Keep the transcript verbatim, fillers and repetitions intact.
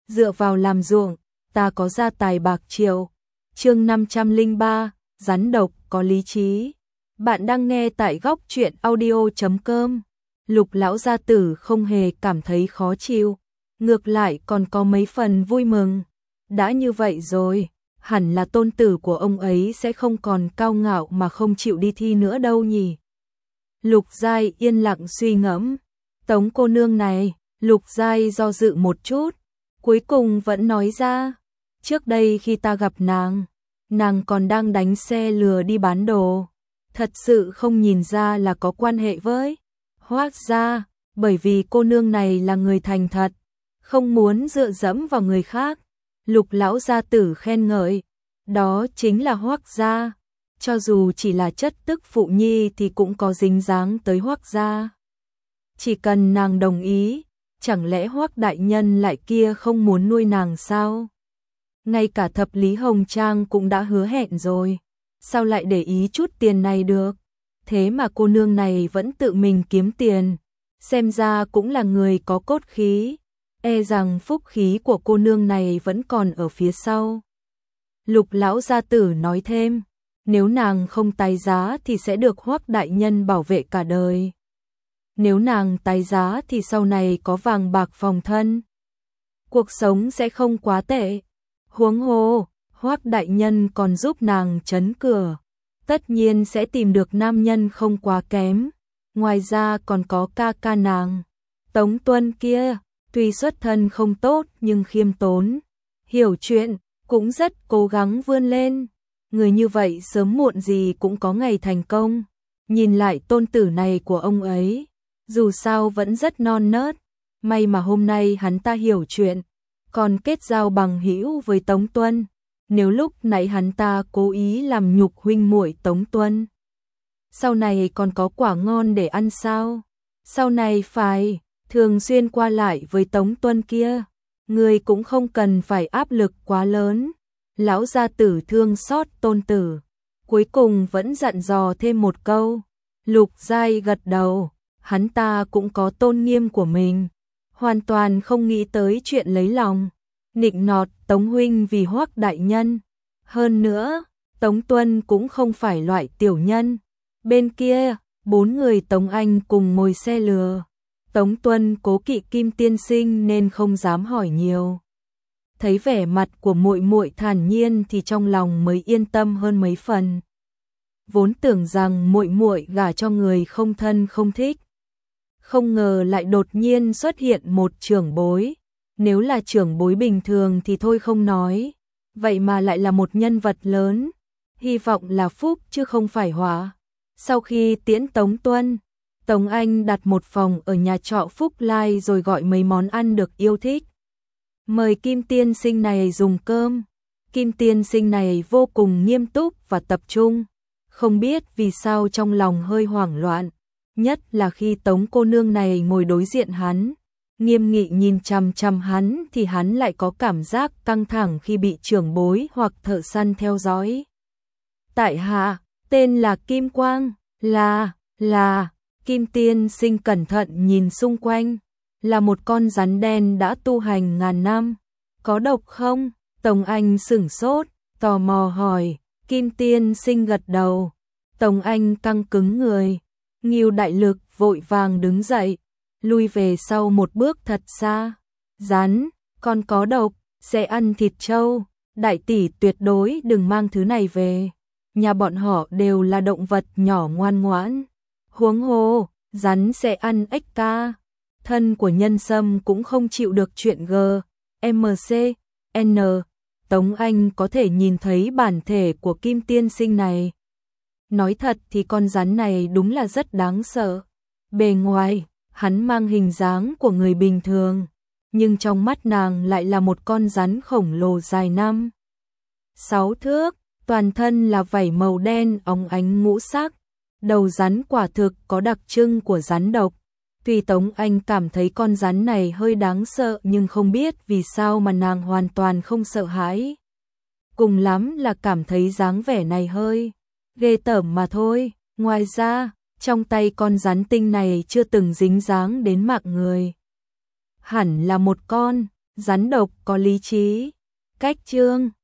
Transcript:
dựa vào làm ruộng, ta có gia tài bạc triệu. Chương năm trăm lẻ ba, rắn độc có lý trí. Bạn đang nghe tại góc truyện audio chấm com. Lục lão gia tử không hề cảm thấy khó chịu, ngược lại còn có mấy phần vui mừng. Đã như vậy rồi, hẳn là tôn tử của ông ấy sẽ không còn cao ngạo mà không chịu đi thi nữa đâu nhỉ. Lục Giai yên lặng suy ngẫm. Tống cô nương này, Lục Giai do dự một chút, cuối cùng vẫn nói ra. Trước đây khi ta gặp nàng, nàng còn đang đánh xe lừa đi bán đồ. Thật sự không nhìn ra là có quan hệ với Hoác gia, bởi vì cô nương này là người thành thật, không muốn dựa dẫm vào người khác. Lục lão gia tử khen ngợi, đó chính là Hoác gia, cho dù chỉ là chất tức phụ nhi thì cũng có dính dáng tới Hoác gia. Chỉ cần nàng đồng ý, chẳng lẽ Hoác đại nhân lại kia không muốn nuôi nàng sao? Ngay cả thập lý hồng trang cũng đã hứa hẹn rồi, sao lại để ý chút tiền này được? Thế mà cô nương này vẫn tự mình kiếm tiền, xem ra cũng là người có cốt khí, e rằng phúc khí của cô nương này vẫn còn ở phía sau. Lục lão gia tử nói thêm, nếu nàng không tái giá thì sẽ được Hoác đại nhân bảo vệ cả đời. Nếu nàng tái giá thì sau này có vàng bạc phòng thân, cuộc sống sẽ không quá tệ. Huống hồ, Hoác đại nhân còn giúp nàng trấn cửa, tất nhiên sẽ tìm được nam nhân không quá kém. Ngoài ra còn có ca ca nàng, Tống Tuân kia, tuy xuất thân không tốt nhưng khiêm tốn, hiểu chuyện, cũng rất cố gắng vươn lên. Người như vậy sớm muộn gì cũng có ngày thành công. Nhìn lại tôn tử này của ông ấy, dù sao vẫn rất non nớt, may mà hôm nay hắn ta hiểu chuyện, còn kết giao bằng hữu với Tống Tuân. Nếu lúc nãy hắn ta cố ý làm nhục huynh muội Tống Tuân, sau này còn có quả ngon để ăn sao? Sau này phải thường xuyên qua lại với Tống Tuân kia, người cũng không cần phải áp lực quá lớn. Lão gia tử thương xót tôn tử, cuối cùng vẫn dặn dò thêm một câu. Lục Giai gật đầu, hắn ta cũng có tôn nghiêm của mình, hoàn toàn không nghĩ tới chuyện lấy lòng nịnh nọt Tống huynh vì Hoác đại nhân. Hơn nữa, Tống Tuân cũng không phải loại tiểu nhân. Bên kia, bốn người Tống Anh cùng ngồi xe lừa. Tống Tuân cố kỵ Kim tiên sinh nên không dám hỏi nhiều. Thấy vẻ mặt của muội muội thản nhiên thì trong lòng mới yên tâm hơn mấy phần. Vốn tưởng rằng muội muội gả cho người không thân không thích, không ngờ lại đột nhiên xuất hiện một trưởng bối. Nếu là trưởng bối bình thường thì thôi không nói, vậy mà lại là một nhân vật lớn, hy vọng là phúc chứ không phải họa. Sau khi tiễn Tống Tuân, Tống Anh đặt một phòng ở nhà trọ Phúc Lai rồi gọi mấy món ăn được yêu thích, mời Kim tiên sinh này dùng cơm. Kim tiên sinh này vô cùng nghiêm túc và tập trung, không biết vì sao trong lòng hơi hoảng loạn, nhất là khi Tống cô nương này ngồi đối diện hắn, nghiêm nghị nhìn chằm chằm hắn thì hắn lại có cảm giác căng thẳng khi bị trưởng bối hoặc thợ săn theo dõi. Tại hạ, tên là Kim Quang, là, là, Kim tiên sinh cẩn thận nhìn xung quanh, là một con rắn đen đã tu hành ngàn năm, có độc không? Tống Anh sửng sốt, tò mò hỏi. Kim tiên sinh gật đầu. Tống Anh căng cứng người, Ngưu đại lực vội vàng đứng dậy, lui về sau một bước thật xa. Rắn, con có độc, sẽ ăn thịt trâu, đại tỷ tuyệt đối đừng mang thứ này về. Nhà bọn họ đều là động vật nhỏ ngoan ngoãn. Huống hồ, rắn sẽ ăn ếch ca. Thân của nhân sâm cũng không chịu được chuyện G, M C, N. Tống Anh có thể nhìn thấy bản thể của Kim tiên sinh này. Nói thật thì con rắn này đúng là rất đáng sợ. Bề ngoài, hắn mang hình dáng của người bình thường, nhưng trong mắt nàng lại là một con rắn khổng lồ dài năm sáu thước, toàn thân là vảy màu đen óng ánh ngũ sắc. Đầu rắn quả thực có đặc trưng của rắn độc. Tuy Tống Anh cảm thấy con rắn này hơi đáng sợ nhưng không biết vì sao mà nàng hoàn toàn không sợ hãi. Cùng lắm là cảm thấy dáng vẻ này hơi ghê tởm mà thôi. Ngoài ra, trong tay con rắn tinh này chưa từng dính dáng đến mạng người. Hẳn là một con Rắn độc có lý trí. Cách chương